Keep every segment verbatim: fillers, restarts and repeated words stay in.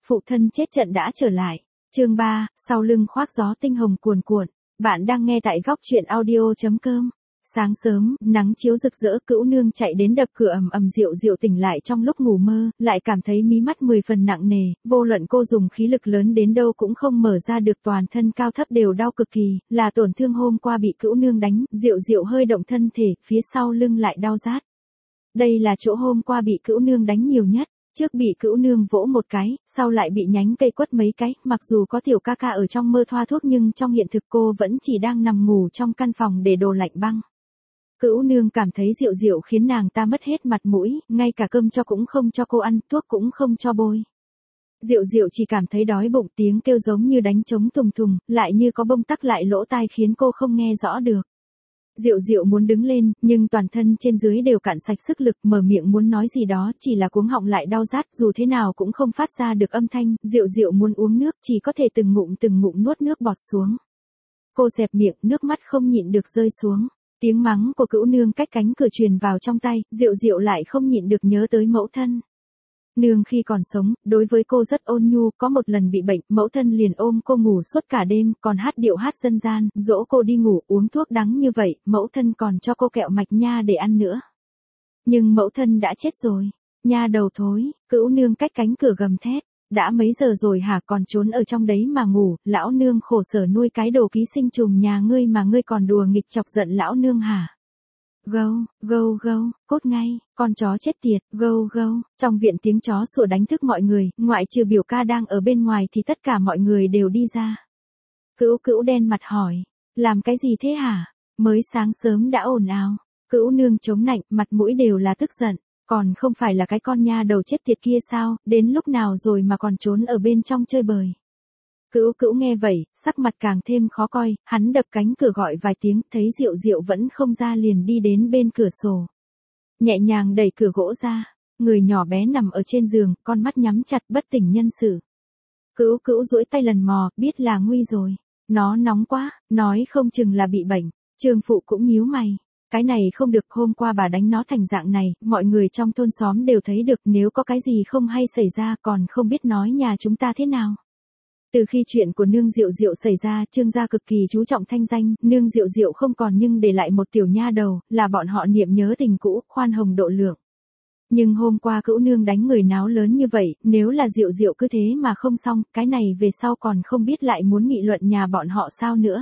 Phụ thân chết trận đã trở lại. Chương ba, sau lưng khoác gió tinh hồng cuồn cuộn. Bạn đang nghe tại góc truyện audio chấm com. Sáng sớm, nắng chiếu rực rỡ, Cữu Nương chạy đến đập cửa ầm ầm. Diệu Diệu tỉnh lại trong lúc ngủ mơ, lại cảm thấy mí mắt mười phần nặng nề, vô luận cô dùng khí lực lớn đến đâu cũng không mở ra được, toàn thân cao thấp đều đau cực kỳ, là tổn thương hôm qua bị Cữu Nương đánh. Diệu Diệu hơi động thân thể, phía sau lưng lại đau rát. Đây là chỗ hôm qua bị Cữu Nương đánh nhiều nhất. Trước bị Cữu Nương vỗ một cái, sau lại bị nhánh cây quất mấy cái, mặc dù có tiểu ca ca ở trong mơ thoa thuốc nhưng trong hiện thực cô vẫn chỉ đang nằm ngủ trong căn phòng để đồ lạnh băng. Cữu Nương cảm thấy Diệu Diệu khiến nàng ta mất hết mặt mũi, ngay cả cơm cho cũng không cho cô ăn, thuốc cũng không cho bôi. Diệu Diệu chỉ cảm thấy đói bụng, tiếng kêu giống như đánh trống thùng thùng, lại như có bông tắc lại lỗ tai khiến cô không nghe rõ được. Diệu Diệu muốn đứng lên, nhưng toàn thân trên dưới đều cạn sạch sức lực, mở miệng muốn nói gì đó, chỉ là cuống họng lại đau rát, dù thế nào cũng không phát ra được âm thanh. Diệu Diệu muốn uống nước, chỉ có thể từng ngụm từng ngụm nuốt nước bọt xuống. Cô dẹp miệng, nước mắt không nhịn được rơi xuống. Tiếng mắng của Cữu Nương cách cánh cửa truyền vào trong tai, Diệu Diệu lại không nhịn được nhớ tới mẫu thân. Nương khi còn sống, đối với cô rất ôn nhu, có một lần bị bệnh, mẫu thân liền ôm cô ngủ suốt cả đêm, còn hát điệu hát dân gian, dỗ cô đi ngủ, uống thuốc đắng như vậy, mẫu thân còn cho cô kẹo mạch nha để ăn nữa. Nhưng mẫu thân đã chết rồi. Nha đầu thối. Cữu Nương cách cánh cửa gầm thét. Đã mấy giờ rồi hả, còn trốn ở trong đấy mà ngủ, lão nương khổ sở nuôi cái đồ ký sinh trùng nhà ngươi mà ngươi còn đùa nghịch chọc giận lão nương hả? Gâu, gâu gâu, cốt ngay, con chó chết tiệt, gâu gâu. Trong viện tiếng chó sủa đánh thức mọi người, ngoại trừ biểu ca đang ở bên ngoài thì tất cả mọi người đều đi ra. Cữu Cữu đen mặt hỏi, làm cái gì thế hả? Mới sáng sớm đã ồn ào. Cữu Nương chống nạnh, mặt mũi đều là tức giận. Còn không phải là cái con nha đầu chết tiệt kia sao, đến lúc nào rồi mà còn trốn ở bên trong chơi bời. Cữu Cữu nghe vậy, sắc mặt càng thêm khó coi, hắn đập cánh cửa gọi vài tiếng, thấy Diệu Diệu vẫn không ra liền đi đến bên cửa sổ. Nhẹ nhàng đẩy cửa gỗ ra, người nhỏ bé nằm ở trên giường, con mắt nhắm chặt bất tỉnh nhân sự. Cữu Cữu duỗi tay lần mò, biết là nguy rồi. Nó nóng quá, nói không chừng là bị bệnh. Trương phụ cũng nhíu mày. Cái này không được, hôm qua bà đánh nó thành dạng này, mọi người trong thôn xóm đều thấy được, nếu có cái gì không hay xảy ra còn không biết nói nhà chúng ta thế nào. Từ khi chuyện của nương Diệu Diệu xảy ra, Trương gia cực kỳ chú trọng thanh danh, nương Diệu Diệu không còn nhưng để lại một tiểu nha đầu, là bọn họ niệm nhớ tình cũ, khoan hồng độ lượng. Nhưng hôm qua Cữu Nương đánh người náo lớn như vậy, nếu là Diệu Diệu cứ thế mà không xong, cái này về sau còn không biết lại muốn nghị luận nhà bọn họ sao nữa.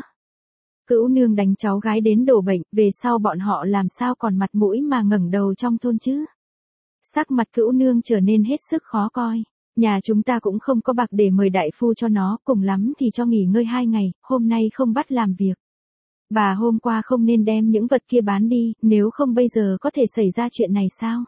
Cữu Nương đánh cháu gái đến đổ bệnh, về sau bọn họ làm sao còn mặt mũi mà ngẩng đầu trong thôn chứ. Sắc mặt Cữu Nương trở nên hết sức khó coi. Nhà chúng ta cũng không có bạc để mời đại phu cho nó, cùng lắm thì cho nghỉ ngơi hai ngày, hôm nay không bắt làm việc. Bà hôm qua không nên đem những vật kia bán đi, nếu không bây giờ có thể xảy ra chuyện này sao?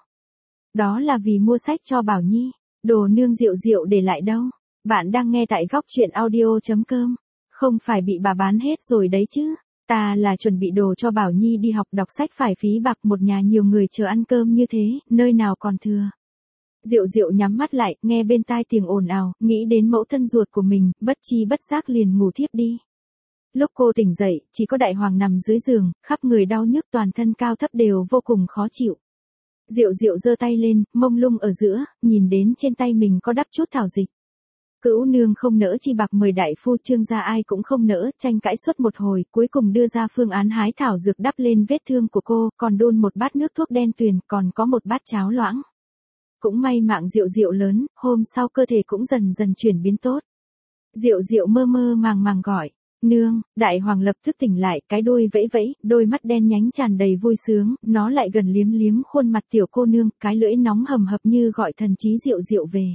Đó là vì mua sách cho Bảo Nhi, đồ nương Diệu Diệu để lại đâu. Bạn đang nghe tại góc truyện audio chấm com. Không phải bị bà bán hết rồi đấy chứ. Ta là chuẩn bị đồ cho Bảo Nhi đi học đọc sách phải phí bạc, một nhà nhiều người chờ ăn cơm như thế, nơi nào còn thừa. Diệu Diệu nhắm mắt lại, nghe bên tai tiếng ồn ào, nghĩ đến mẫu thân ruột của mình, bất chi bất giác liền ngủ thiếp đi. Lúc cô tỉnh dậy, chỉ có Đại Hoàng nằm dưới giường, khắp người đau nhức, toàn thân cao thấp đều vô cùng khó chịu. Diệu Diệu giơ tay lên, mông lung ở giữa, nhìn đến trên tay mình có đắp chút thảo dịch. Cữu Nương không nỡ chi bạc mời đại phu, Trương gia ai cũng không nỡ, tranh cãi suốt một hồi, cuối cùng đưa ra phương án hái thảo dược đắp lên vết thương của cô, còn đun một bát nước thuốc đen tuyền, còn có một bát cháo loãng. Cũng may mạng Diệu Diệu lớn, hôm sau cơ thể cũng dần dần chuyển biến tốt. Diệu Diệu mơ mơ màng màng gọi, nương. Đại Hoàng lập tức tỉnh lại, cái đuôi vẫy vẫy, đôi mắt đen nhánh tràn đầy vui sướng, nó lại gần liếm liếm khuôn mặt tiểu cô nương, cái lưỡi nóng hầm hập như gọi thần trí Diệu Diệu về.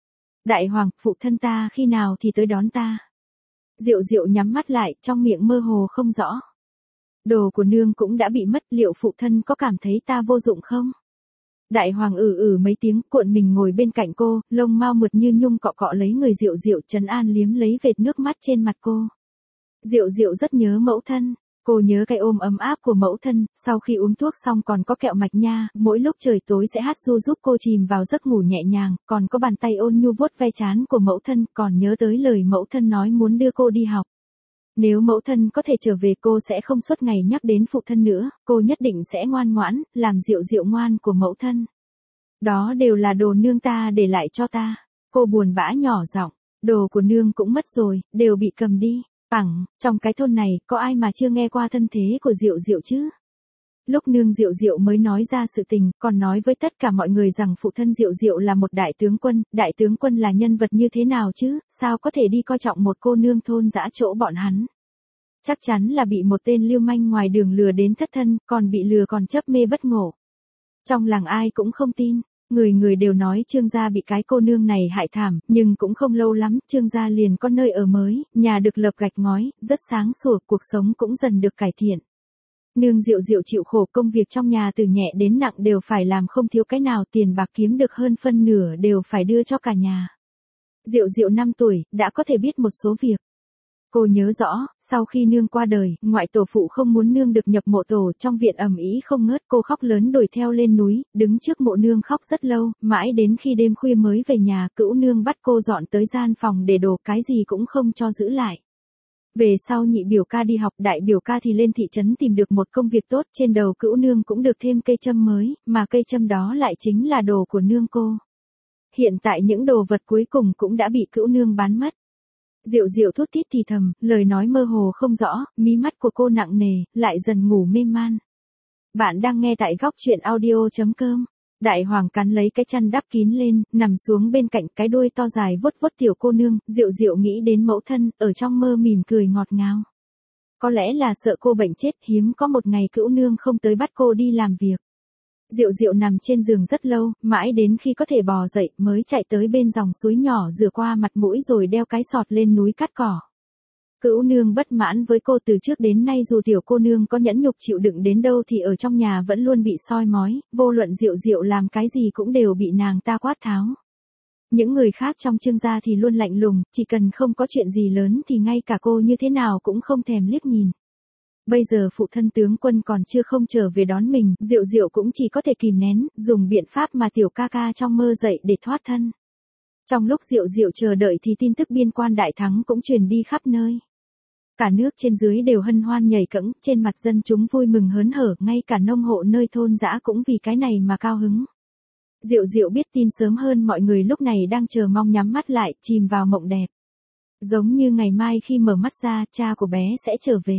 Đại Hoàng, phụ thân ta khi nào thì tới đón ta? Diệu Diệu nhắm mắt lại, trong miệng mơ hồ không rõ. Đồ của nương cũng đã bị mất, liệu phụ thân có cảm thấy ta vô dụng không? Đại Hoàng ử ử mấy tiếng, cuộn mình ngồi bên cạnh cô, lông mao mượt như nhung cọ cọ lấy người Diệu Diệu, trấn an liếm lấy vệt nước mắt trên mặt cô. Diệu Diệu rất nhớ mẫu thân. Cô nhớ cái ôm ấm áp của mẫu thân, sau khi uống thuốc xong còn có kẹo mạch nha, mỗi lúc trời tối sẽ hát ru giúp cô chìm vào giấc ngủ nhẹ nhàng, còn có bàn tay ôn nhu vuốt ve trán của mẫu thân, còn nhớ tới lời mẫu thân nói muốn đưa cô đi học. Nếu mẫu thân có thể trở về cô sẽ không suốt ngày nhắc đến phụ thân nữa, cô nhất định sẽ ngoan ngoãn, làm Diệu Diệu ngoan của mẫu thân. Đó đều là đồ nương ta để lại cho ta. Cô buồn bã nhỏ giọng, đồ của nương cũng mất rồi, đều bị cầm đi. Phẳng, trong cái thôn này, có ai mà chưa nghe qua thân thế của Diệu Diệu chứ? Lúc nương Diệu Diệu mới nói ra sự tình, còn nói với tất cả mọi người rằng phụ thân Diệu Diệu là một đại tướng quân, đại tướng quân là nhân vật như thế nào chứ, sao có thể đi coi trọng một cô nương thôn dã chỗ bọn hắn. Chắc chắn là bị một tên lưu manh ngoài đường lừa đến thất thân, còn bị lừa còn chấp mê bất ngộ. Trong làng ai cũng không tin, người người đều nói Trương gia bị cái cô nương này hại thảm, nhưng cũng không lâu lắm, Trương gia liền có nơi ở mới, nhà được lợp gạch ngói, rất sáng sủa, cuộc sống cũng dần được cải thiện. Nương Diệu Diệu chịu khổ công việc trong nhà từ nhẹ đến nặng đều phải làm không thiếu cái nào, tiền bạc kiếm được hơn phân nửa đều phải đưa cho cả nhà. Diệu Diệu năm tuổi, đã có thể biết một số việc. Cô nhớ rõ, sau khi nương qua đời, ngoại tổ phụ không muốn nương được nhập mộ tổ, trong viện ầm ĩ không ngớt, cô khóc lớn đuổi theo lên núi, đứng trước mộ nương khóc rất lâu, mãi đến khi đêm khuya mới về nhà, cữu nương bắt cô dọn tới gian phòng để đồ, cái gì cũng không cho giữ lại. Về sau nhị biểu ca đi học, đại biểu ca thì lên thị trấn tìm được một công việc tốt, trên đầu cữu nương cũng được thêm cây châm mới, mà cây châm đó lại chính là đồ của nương cô. Hiện tại những đồ vật cuối cùng cũng đã bị cữu nương bán mất. Diệu Diệu thút thít thì thầm, lời nói mơ hồ không rõ, mí mắt của cô nặng nề, lại dần ngủ mê man. Bạn đang nghe tại góc truyện audio chấm com. Đại hoàng cắn lấy cái chăn đắp kín lên, nằm xuống bên cạnh, cái đuôi to dài vuốt vuốt tiểu cô nương, Diệu Diệu nghĩ đến mẫu thân, ở trong mơ mỉm cười ngọt ngào. Có lẽ là sợ cô bệnh chết, hiếm có một ngày cữu nương không tới bắt cô đi làm việc. Diệu Diệu nằm trên giường rất lâu, mãi đến khi có thể bò dậy mới chạy tới bên dòng suối nhỏ rửa qua mặt mũi rồi đeo cái sọt lên núi cắt cỏ. Cữu nương bất mãn với cô từ trước đến nay, dù tiểu cô nương có nhẫn nhục chịu đựng đến đâu thì ở trong nhà vẫn luôn bị soi mói, vô luận Diệu Diệu làm cái gì cũng đều bị nàng ta quát tháo. Những người khác trong Trương gia thì luôn lạnh lùng, chỉ cần không có chuyện gì lớn thì ngay cả cô như thế nào cũng không thèm liếc nhìn. Bây giờ phụ thân tướng quân còn chưa không trở về đón mình, Diệu Diệu cũng chỉ có thể kìm nén, dùng biện pháp mà tiểu ca ca trong mơ dậy để thoát thân. Trong lúc Diệu Diệu chờ đợi thì tin tức biên quan đại thắng cũng truyền đi khắp nơi. Cả nước trên dưới đều hân hoan nhảy cẫng, trên mặt dân chúng vui mừng hớn hở, ngay cả nông hộ nơi thôn dã cũng vì cái này mà cao hứng. Diệu Diệu biết tin sớm hơn mọi người, lúc này đang chờ mong nhắm mắt lại, chìm vào mộng đẹp. Giống như ngày mai khi mở mắt ra, cha của bé sẽ trở về.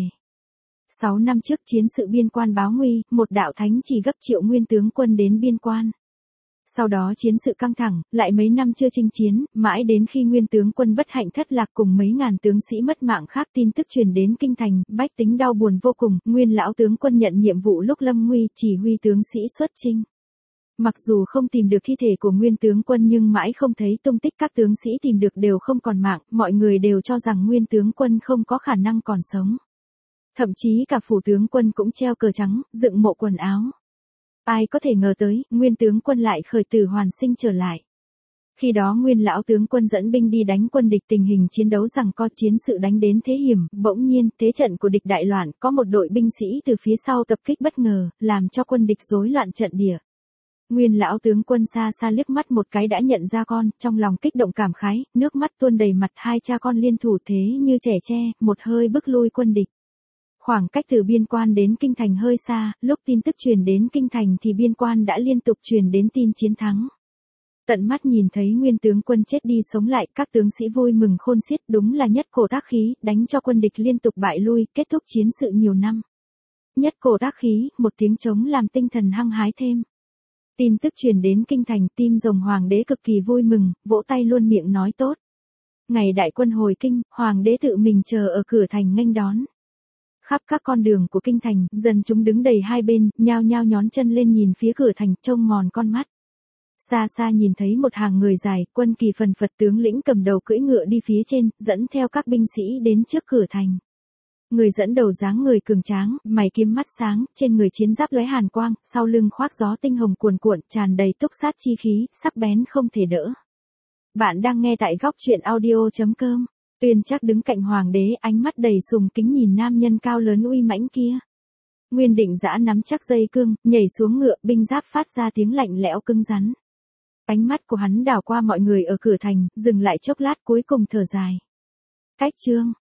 Sáu năm trước chiến sự biên quan báo nguy, một đạo thánh chỉ gấp triệu nguyên tướng quân đến biên quan. Sau đó chiến sự căng thẳng, lại mấy năm chưa chinh chiến, mãi đến khi nguyên tướng quân bất hạnh thất lạc cùng mấy ngàn tướng sĩ mất mạng khác, tin tức truyền đến kinh thành, bách tính đau buồn vô cùng, nguyên lão tướng quân nhận nhiệm vụ lúc lâm nguy, chỉ huy tướng sĩ xuất chinh. Mặc dù không tìm được thi thể của nguyên tướng quân nhưng mãi không thấy tung tích, các tướng sĩ tìm được đều không còn mạng, mọi người đều cho rằng nguyên tướng quân không có khả năng còn sống. Thậm chí cả phủ tướng quân cũng treo cờ trắng, dựng mộ quần áo. Ai có thể ngờ tới, nguyên tướng quân lại khởi tử hoàn sinh trở lại. Khi đó nguyên lão tướng quân dẫn binh đi đánh quân địch, tình hình chiến đấu rằng co, chiến sự đánh đến thế hiểm, bỗng nhiên, thế trận của địch đại loạn, có một đội binh sĩ từ phía sau tập kích bất ngờ, làm cho quân địch rối loạn trận địa. Nguyên lão tướng quân xa xa liếc mắt một cái đã nhận ra con, trong lòng kích động cảm khái, nước mắt tuôn đầy mặt, hai cha con liên thủ thế như trẻ tre, một hơi bức lui quân địch. Khoảng cách từ biên quan đến kinh thành hơi xa, lúc tin tức truyền đến kinh thành thì biên quan đã liên tục truyền đến tin chiến thắng. Tận mắt nhìn thấy nguyên tướng quân chết đi sống lại, các tướng sĩ vui mừng khôn xiết, đúng là nhất cổ tác khí, đánh cho quân địch liên tục bại lui, kết thúc chiến sự nhiều năm. Nhất cổ tác khí, một tiếng trống làm tinh thần hăng hái thêm. Tin tức truyền đến kinh thành, tim rồng hoàng đế cực kỳ vui mừng, vỗ tay luôn miệng nói tốt. Ngày đại quân hồi kinh, hoàng đế tự mình chờ ở cửa thành nghênh đón. Khắp các con đường của kinh thành, dân chúng đứng đầy hai bên, nhao nhao nhón chân lên nhìn phía cửa thành, trông mòn con mắt. Xa xa nhìn thấy một hàng người dài, quân kỳ phần phật, tướng lĩnh cầm đầu cưỡi ngựa đi phía trên, dẫn theo các binh sĩ đến trước cửa thành. Người dẫn đầu dáng người cường tráng, mày kiếm mắt sáng, trên người chiến giáp lóe hàn quang, sau lưng khoác gió tinh hồng cuồn cuộn, tràn đầy túc sát chi khí, sắc bén không thể đỡ. Bạn đang nghe tại góc truyện audio chấm com. Tuyên Trác đứng cạnh hoàng đế, ánh mắt đầy sùng kính nhìn nam nhân cao lớn uy mãnh kia. Nguyên Định Dã nắm chắc dây cương, nhảy xuống ngựa, binh giáp phát ra tiếng lạnh lẽo cứng rắn. Ánh mắt của hắn đảo qua mọi người ở cửa thành, dừng lại chốc lát cuối cùng thở dài. Cách trương,